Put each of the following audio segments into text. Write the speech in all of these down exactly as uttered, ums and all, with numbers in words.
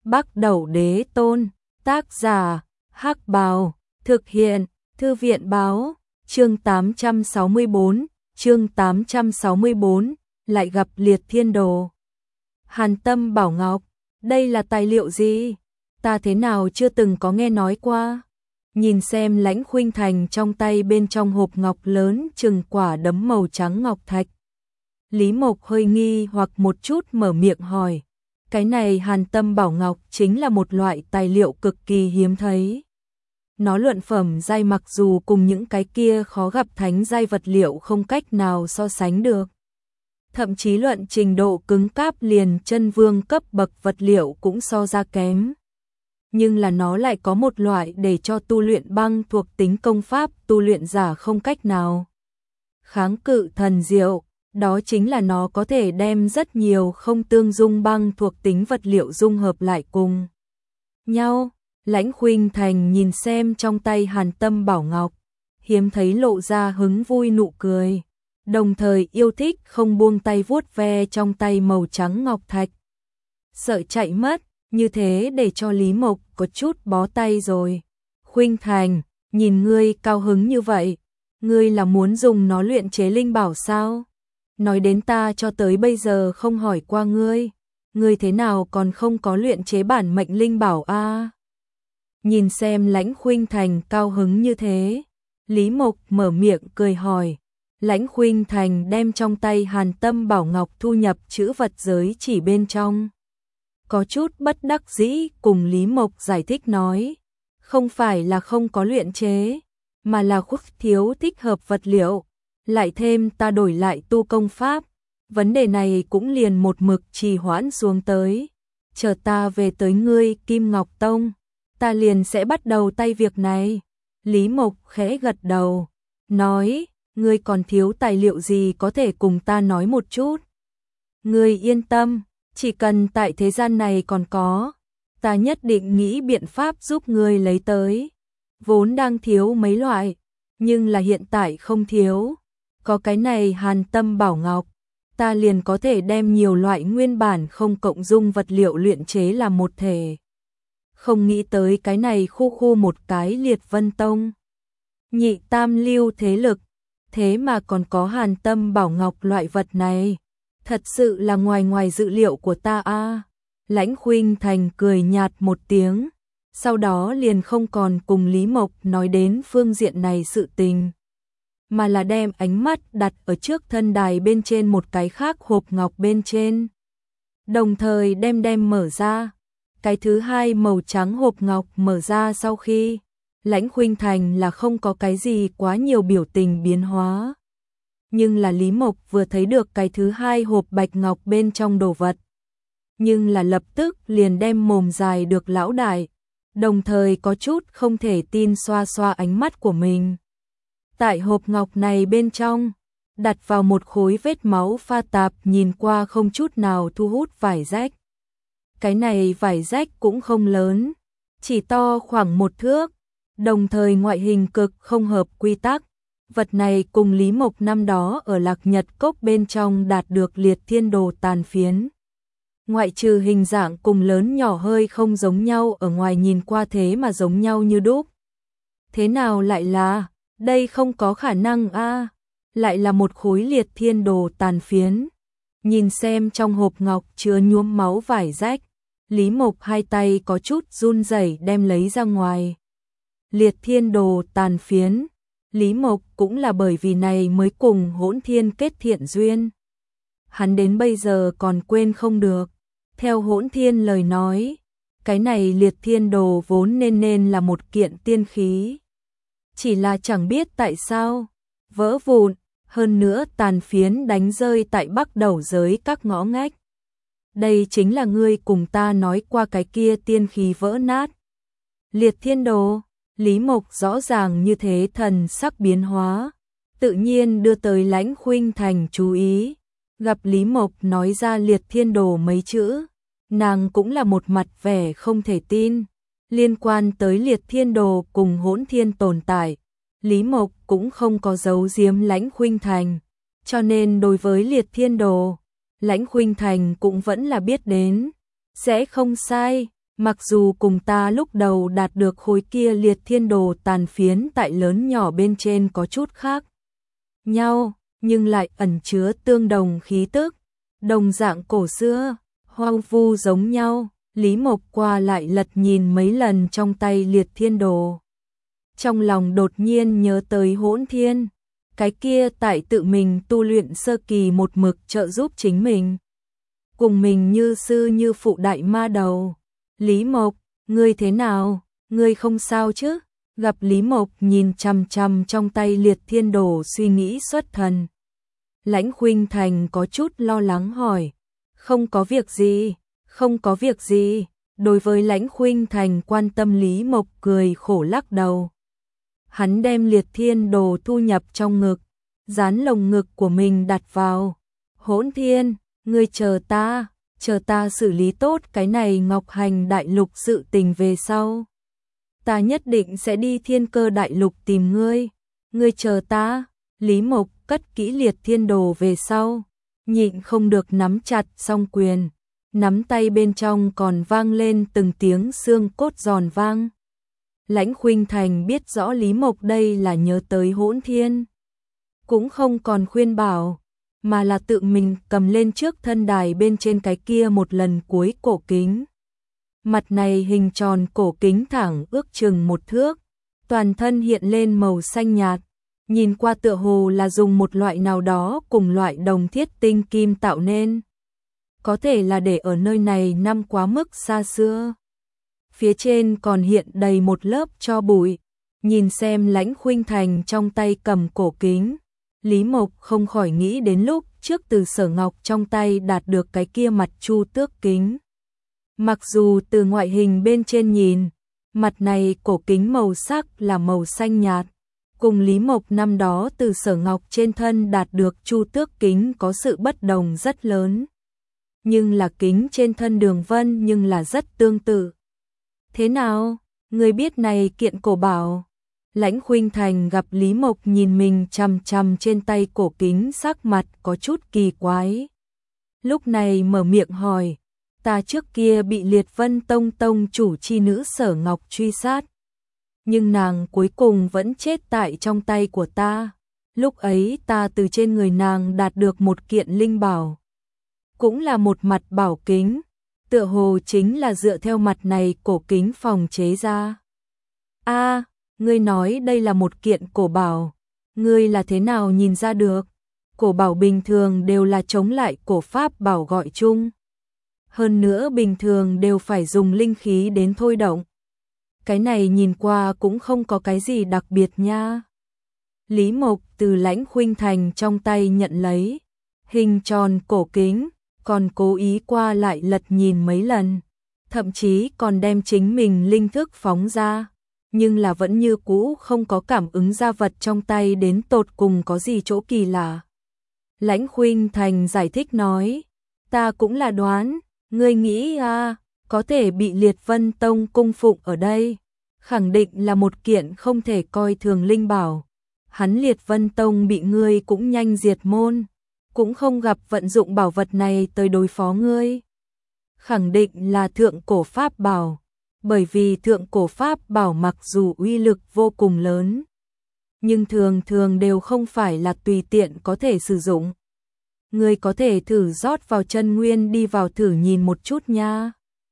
Bắc Đẩu Đế Tôn, tác giả, Hắc Bào, thực hiện, Thư viện Báo, chương tám trăm sáu mươi bốn, chương tám trăm sáu mươi bốn, lại gặp Liệt Thiên Đồ. Hàn Tâm bảo Ngọc, đây là tài liệu gì? Ta thế nào chưa từng có nghe nói qua? Nhìn xem Lãnh Khuynh Thành trong tay, bên trong hộp ngọc lớn chừng quả đấm màu trắng ngọc thạch. Lý Mộc hơi nghi hoặc một chút mở miệng hỏi. Cái này Hàn Tâm bảo ngọc chính là một loại tài liệu cực kỳ hiếm thấy. Nó luận phẩm giai mặc dù cùng những cái kia khó gặp thánh giai vật liệu không cách nào so sánh được. Thậm chí luận trình độ cứng cáp liền chân vương cấp bậc vật liệu cũng so ra kém. Nhưng là nó lại có một loại để cho tu luyện băng thuộc tính công pháp tu luyện giả không cách nào kháng cự thần diệu, đó chính là nó có thể đem rất nhiều không tương dung băng thuộc tính vật liệu dung hợp lại cùng nhau. Lãnh Khuynh Thành nhìn xem trong tay Hàn Tâm bảo ngọc, hiếm thấy lộ ra hứng vui nụ cười, đồng thời yêu thích không buông tay vuốt ve trong tay màu trắng ngọc thạch. Sợ chạy mất, như thế để cho Lý Mộc có chút bó tay rồi. Khuynh Thành, nhìn ngươi cao hứng như vậy, ngươi là muốn dùng nó luyện chế linh bảo sao? Nói đến ta cho tới bây giờ không hỏi qua ngươi, ngươi thế nào còn không có luyện chế bản mệnh linh bảo a? À? Nhìn xem Lãnh Khuynh Thành cao hứng như thế, Lý Mộc mở miệng cười hỏi. Lãnh Khuynh Thành đem trong tay Hàn Tâm bảo ngọc thu nhập chữ vật giới chỉ bên trong. Có chút bất đắc dĩ cùng Lý Mộc giải thích nói, không phải là không có luyện chế, mà là khuyết thiếu thích hợp vật liệu, lại thêm ta đổi lại tu công pháp, vấn đề này cũng liền một mực trì hoãn xuống tới. Chờ ta về tới ngươi Kim Ngọc Tông, ta liền sẽ bắt đầu tay việc này. Lý Mộc khẽ gật đầu, nói, ngươi còn thiếu tài liệu gì có thể cùng ta nói một chút? Ngươi yên tâm, chỉ cần tại thế gian này còn có, ta nhất định nghĩ biện pháp giúp ngươi lấy tới. Vốn đang thiếu mấy loại, nhưng là hiện tại không thiếu. Có cái này Hàn Tâm bảo ngọc, ta liền có thể đem nhiều loại nguyên bản không cộng dung vật liệu luyện chế làm một thể. Không nghĩ tới cái này khu khu một cái Liệt Vân Tông. Nhị tam lưu thế lực, thế mà còn có Hàn Tâm bảo ngọc loại vật này. Thật sự là ngoài ngoài dự liệu của ta a. À. Lãnh Khuynh Thành cười nhạt một tiếng, sau đó liền không còn cùng Lý Mộc nói đến phương diện này sự tình, mà là đem ánh mắt đặt ở trước thân đài bên trên một cái khác hộp ngọc bên trên. Đồng thời đem đem mở ra. Cái thứ hai màu trắng hộp ngọc mở ra sau khi, Lãnh Khuynh Thành là không có cái gì quá nhiều biểu tình biến hóa. Nhưng là Lý Mộc vừa thấy được cái thứ hai hộp bạch ngọc bên trong đồ vật, nhưng là lập tức liền đem mồm dài được lão đại, đồng thời có chút không thể tin xoa xoa ánh mắt của mình. Tại hộp ngọc này bên trong, đặt vào một khối vết máu pha tạp nhìn qua không chút nào thu hút vải rách. Cái này vải rách cũng không lớn, chỉ to khoảng một thước, đồng thời ngoại hình cực không hợp quy tắc. Vật này cùng Lý Mộc năm đó ở Lạc Nhật Cốc bên trong đạt được Liệt Thiên Đồ tàn phiến. Ngoại trừ hình dạng cùng lớn nhỏ hơi không giống nhau ở ngoài nhìn qua thế mà giống nhau như đúc. Thế nào lại là, đây không có khả năng a, à, lại là một khối Liệt Thiên Đồ tàn phiến. Nhìn xem trong hộp ngọc chứa nhuốm máu vải rách, Lý Mộc hai tay có chút run rẩy đem lấy ra ngoài. Liệt Thiên Đồ tàn phiến, Lý Mộc cũng là bởi vì này mới cùng Hỗn Thiên kết thiện duyên. Hắn đến bây giờ còn quên không được. Theo Hỗn Thiên lời nói, cái này Liệt Thiên Đồ vốn nên nên là một kiện tiên khí. Chỉ là chẳng biết tại sao, vỡ vụn, hơn nữa tàn phiến đánh rơi tại Bắc Đẩu giới các ngõ ngách. Đây chính là ngươi cùng ta nói qua cái kia tiên khí vỡ nát. Liệt Thiên Đồ, Lý Mộc rõ ràng như thế thần sắc biến hóa, tự nhiên đưa tới Lãnh Khuynh Thành chú ý. Gặp Lý Mộc nói ra Liệt Thiên Đồ mấy chữ, nàng cũng là một mặt vẻ không thể tin. Liên quan tới Liệt Thiên Đồ cùng Hỗn Thiên tồn tại, Lý Mộc cũng không có giấu giếm Lãnh Khuynh Thành, cho nên đối với Liệt Thiên Đồ, Lãnh Khuynh Thành cũng vẫn là biết đến. Sẽ không sai, Mặc dù cùng ta lúc đầu đạt được khối kia liệt thiên đồ tàn phiến tại lớn nhỏ bên trên có chút khác nhau, nhưng lại ẩn chứa tương đồng khí tức, đồng dạng cổ xưa, hoang vu giống nhau. Lý Mộc qua lại lật nhìn mấy lần trong tay liệt thiên đồ. Trong lòng đột nhiên nhớ tới Hỗn Thiên, cái kia tại tự mình tu luyện sơ kỳ một mực trợ giúp chính mình. Cùng mình như sư như phụ đại ma đầu. Lý Mộc, ngươi thế nào? Ngươi không sao chứ? Gặp Lý Mộc nhìn chằm chằm trong tay liệt thiên đồ suy nghĩ xuất thần. Lãnh Khuynh Thành có chút lo lắng hỏi. Không có việc gì, không có việc gì. Đối với Lãnh Khuynh Thành quan tâm, Lý Mộc cười khổ lắc đầu. Hắn đem liệt thiên đồ thu nhập trong ngực, dán lồng ngực của mình đặt vào. Hỗn Thiên, ngươi chờ ta, chờ ta xử lý tốt cái này Ngọc Hành Đại Lục sự tình về sau. Ta nhất định sẽ đi Thiên Cơ Đại Lục tìm ngươi, ngươi chờ ta. Lý Mộc cất kỹ liệt thiên đồ về sau, nhịn không được nắm chặt song quyền, nắm tay bên trong còn vang lên từng tiếng xương cốt giòn vang. Lãnh Khuynh Thành biết rõ Lý Mộc đây là nhớ tới Hỗn Thiên, cũng không còn khuyên bảo, mà là tự mình cầm lên trước thân đài bên trên cái kia một lần cuối cổ kính. Mặt này hình tròn cổ kính thẳng ước chừng một thước, toàn thân hiện lên màu xanh nhạt, nhìn qua tựa hồ là dùng một loại nào đó cùng loại đồng thiết tinh kim tạo nên. Có thể là để ở nơi này năm quá mức xa xưa. Phía trên còn hiện đầy một lớp tro bụi. Nhìn xem Lãnh Khuynh Thành trong tay cầm cổ kính, Lý Mộc không khỏi nghĩ đến lúc trước từ Sở Ngọc trong tay đạt được cái kia mặt chu tước kính. Mặc dù từ ngoại hình bên trên nhìn, mặt này cổ kính màu sắc là màu xanh nhạt, cùng Lý Mộc năm đó từ Sở Ngọc trên thân đạt được chu tước kính có sự bất đồng rất lớn. Nhưng là kính trên thân Đường Vân nhưng là rất tương tự. Thế nào, người biết này kiện cổ bảo? Lãnh Khuynh Thành gặp Lý Mộc nhìn mình chằm chằm trên tay cổ kính, sắc mặt có chút kỳ quái. Lúc này mở miệng hỏi, ta trước kia bị Liệt Vân Tông tông chủ chi nữ Sở Ngọc truy sát, nhưng nàng cuối cùng vẫn chết tại trong tay của ta. Lúc ấy ta từ trên người nàng đạt được một kiện linh bảo, cũng là một mặt bảo kính, tựa hồ chính là dựa theo mặt này cổ kính phòng chế ra. A, ngươi nói đây là một kiện cổ bảo, ngươi là thế nào nhìn ra được? Cổ bảo bình thường đều là chống lại cổ pháp bảo gọi chung. Hơn nữa bình thường đều phải dùng linh khí đến thôi động. Cái này nhìn qua cũng không có cái gì đặc biệt nha. Lý Mộc từ Lãnh Khuynh Thành trong tay nhận lấy hình tròn cổ kính, còn cố ý qua lại lật nhìn mấy lần, thậm chí còn đem chính mình linh thức phóng ra, nhưng là vẫn như cũ không có cảm ứng ra vật trong tay đến tột cùng có gì chỗ kỳ lạ. Lãnh Khuynh Thành giải thích nói, ta cũng là đoán, ngươi nghĩ à, có thể bị Liệt Vân Tông cung phụng ở đây, khẳng định là một kiện không thể coi thường linh bảo. Hắn Liệt Vân Tông bị ngươi cũng nhanh diệt môn, cũng không gặp vận dụng bảo vật này tới đối phó ngươi. Khẳng định là thượng cổ pháp bảo, bởi vì thượng cổ pháp bảo mặc dù uy lực vô cùng lớn, nhưng thường thường đều không phải là tùy tiện có thể sử dụng. Ngươi có thể thử rót vào chân nguyên đi vào thử nhìn một chút nha.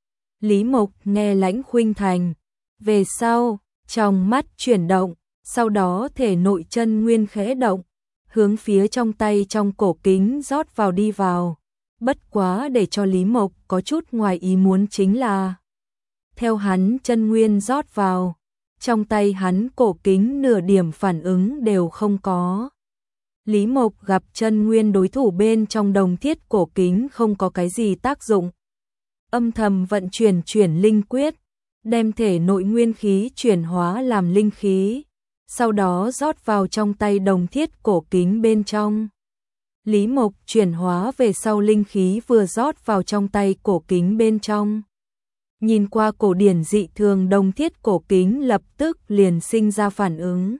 Lý Mộc nghe Lãnh Khuynh Thành, về sau, trong mắt chuyển động, sau đó thể nội chân nguyên khẽ động, hướng phía trong tay trong cổ kính rót vào đi vào. Bất quá để cho Lý Mộc có chút ngoài ý muốn chính là, theo hắn chân nguyên rót vào, trong tay hắn cổ kính nửa điểm phản ứng đều không có. Lý Mộc gặp chân nguyên đối thủ bên trong đồng thiết cổ kính không có cái gì tác dụng, âm thầm vận chuyển chuyển linh quyết, đem thể nội nguyên khí chuyển hóa làm linh khí, sau đó rót vào trong tay đồng thiết cổ kính bên trong. Lý Mộc chuyển hóa về sau linh khí vừa rót vào trong tay cổ kính bên trong. Nhìn qua cổ điển dị thường đồng thiết cổ kính lập tức liền sinh ra phản ứng.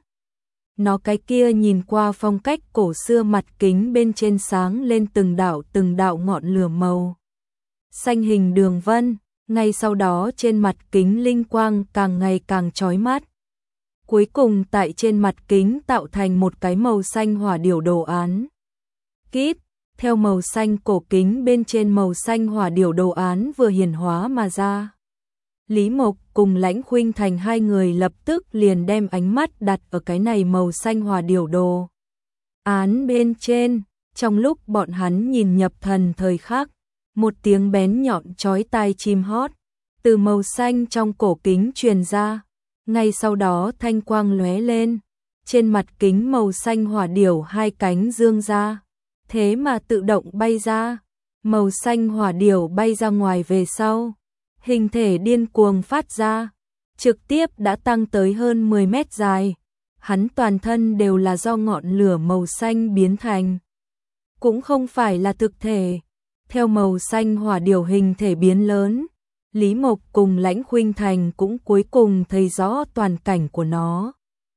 Nó cái kia nhìn qua phong cách cổ xưa mặt kính bên trên sáng lên từng đạo từng đạo ngọn lửa màu xanh hình đường vân, Ngay sau đó trên mặt kính linh quang càng ngày càng chói mắt. Cuối cùng tại trên mặt kính tạo thành một cái màu xanh hỏa điểu đồ án. Kíp, theo màu xanh cổ kính bên trên màu xanh hỏa điểu đồ án vừa hiển hóa mà ra. Lý Mộc cùng Lãnh Khuynh Thành hai người lập tức liền đem ánh mắt đặt ở cái này màu xanh hỏa điểu đồ án bên trên. Trong lúc bọn hắn nhìn nhập thần thời khắc, một tiếng bén nhọn chói tai chim hót từ màu xanh trong cổ kính truyền ra. Ngay sau đó thanh quang lóe lên, trên mặt kính màu xanh hỏa điểu hai cánh dương ra, thế mà tự động bay ra. Màu xanh hỏa điểu bay ra ngoài về sau, hình thể điên cuồng phát ra, trực tiếp đã tăng tới hơn mười mét dài. Hắn toàn thân đều là do ngọn lửa màu xanh biến thành, cũng không phải là thực thể. Theo màu xanh hỏa điểu hình thể biến lớn, Lý Mộc cùng Lãnh Khuynh Thành cũng cuối cùng thấy rõ toàn cảnh của nó.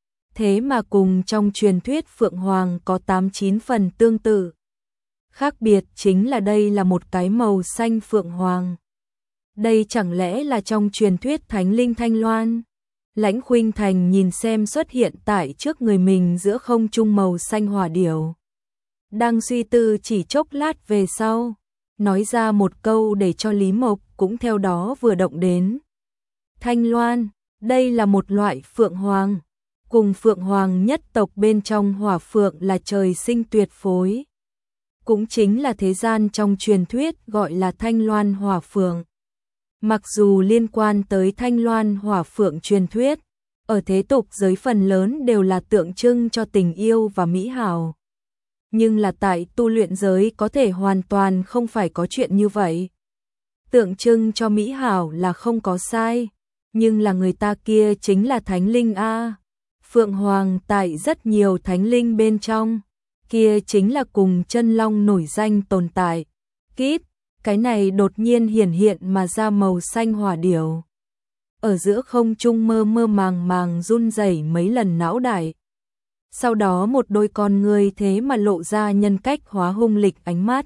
Thế mà cùng trong truyền thuyết Phượng Hoàng có tám chín phần tương tự. Khác biệt chính là đây là một cái màu xanh Phượng Hoàng. Đây chẳng lẽ là trong truyền thuyết Thánh Linh Thanh Loan? Lãnh Khuynh Thành nhìn xem xuất hiện tại trước người mình giữa không trung màu xanh hỏa điểu. Đang suy tư chỉ chốc lát về sau, nói ra một câu để cho Lý Mộc cũng theo đó vừa động đến. Thanh Loan, đây là một loại phượng hoàng, cùng phượng hoàng nhất tộc bên trong hỏa phượng là trời sinh tuyệt phối. Cũng chính là thế gian trong truyền thuyết gọi là Thanh Loan hỏa phượng. Mặc dù liên quan tới Thanh Loan hỏa phượng truyền thuyết, ở thế tục giới phần lớn đều là tượng trưng cho tình yêu và mỹ hảo. Nhưng là tại tu luyện giới có thể hoàn toàn không phải có chuyện như vậy. Tượng trưng cho mỹ hảo là không có sai, nhưng là người ta kia chính là thánh linh a. Phượng Hoàng tại rất nhiều thánh linh bên trong, kia chính là cùng chân long nổi danh tồn tại. Kíp, cái này đột nhiên hiển hiện mà ra màu xanh hỏa điểu. Ở giữa không trung mơ mơ màng màng run rẩy mấy lần não đại. Sau đó một đôi con người thế mà lộ ra nhân cách hóa hung lịch ánh mắt.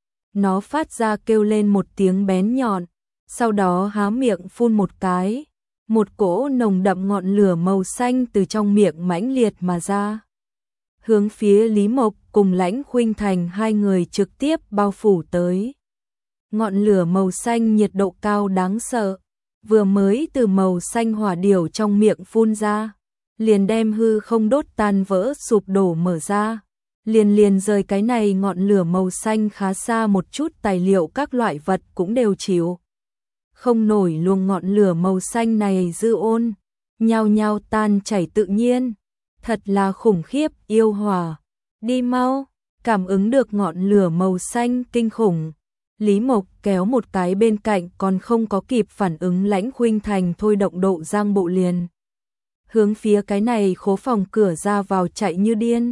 Nó phát ra kêu lên một tiếng bén nhọn, sau đó há miệng phun một cái, một cỗ nồng đậm ngọn lửa màu xanh từ trong miệng mãnh liệt mà ra. Hướng phía Lý Mộc cùng Lãnh Khuynh Thành hai người trực tiếp bao phủ tới. Ngọn lửa màu xanh nhiệt độ cao đáng sợ, vừa mới từ màu xanh hỏa điểu trong miệng phun ra, liền đem hư không đốt tan vỡ sụp đổ mở ra, liền liền rời cái này ngọn lửa màu xanh khá xa một chút tài liệu các loại vật cũng đều chịu. Không nổi luồng ngọn lửa màu xanh này dư ôn, nhao nhao tan chảy tự nhiên, thật là khủng khiếp yêu hỏa. Đi mau, cảm ứng được ngọn lửa màu xanh kinh khủng. Lý Mộc kéo một cái bên cạnh còn không có kịp phản ứng Lãnh Khuynh Thành thôi động độ giang bộ liền. Hướng phía cái này khố phòng cửa ra vào chạy như điên.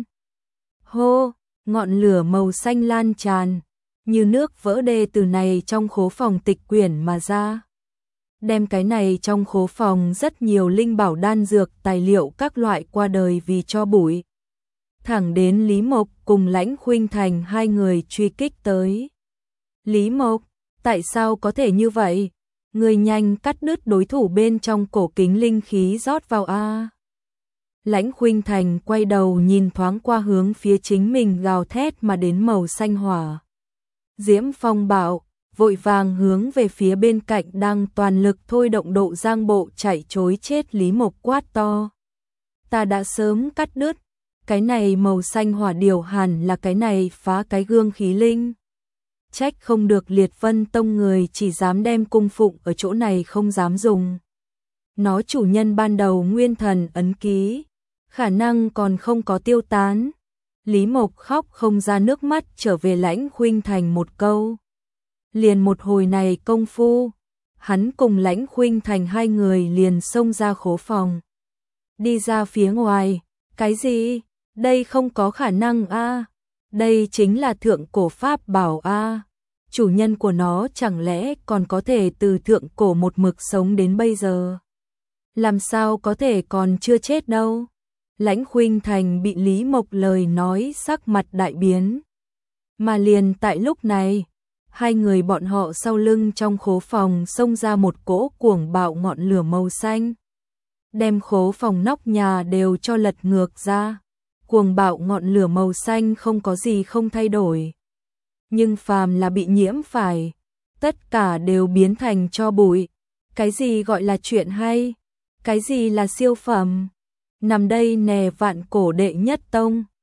Hô, ngọn lửa màu xanh lan tràn, như nước vỡ đê từ này trong khố phòng tịch quyển mà ra. Đem cái này trong khố phòng rất nhiều linh bảo đan dược tài liệu các loại qua đời vì cho bụi. Thẳng đến Lý Mộc cùng Lãnh Khuynh Thành hai người truy kích tới. Lý Mộc, tại sao có thể như vậy? Người nhanh cắt đứt đối thủ bên trong cổ kính linh khí rót vào a. Lãnh Khuynh Thành quay đầu nhìn thoáng qua hướng phía chính mình gào thét mà đến màu xanh hỏa. Diễm Phong bạo, vội vàng hướng về phía bên cạnh đang toàn lực thôi động độ giang bộ chạy trối chết Lý Mộc quát to. Ta đã sớm cắt đứt, cái này màu xanh hỏa điều hẳn là cái này phá cái gương khí linh. Trách không được Liệt Vân Tông người chỉ dám đem cung phụng ở chỗ này không dám dùng. Nó chủ nhân ban đầu nguyên thần ấn ký, khả năng còn không có tiêu tán. Lý Mộc khóc không ra nước mắt trở về Lãnh Khuynh Thành một câu. Liền một hồi này công phu, hắn cùng Lãnh Khuynh Thành hai người liền xông ra khố phòng. Đi ra phía ngoài, cái gì? Đây không có khả năng a. Đây chính là thượng cổ pháp bảo a. Chủ nhân của nó chẳng lẽ còn có thể từ thượng cổ một mực sống đến bây giờ? Làm sao có thể còn chưa chết đâu? Lãnh Khuynh Thành bị Lý Mộc lời nói sắc mặt đại biến. Mà liền tại lúc này, hai người bọn họ sau lưng trong khố phòng xông ra một cỗ cuồng bạo ngọn lửa màu xanh, đem khố phòng nóc nhà đều cho lật ngược ra. Cuồng bạo ngọn lửa màu xanh không có gì không thay đổi, nhưng phàm là bị nhiễm phải, tất cả đều biến thành tro bụi. Cái gì gọi là chuyện hay? Cái gì là siêu phẩm? Nằm đây nè, vạn cổ đệ nhất tông.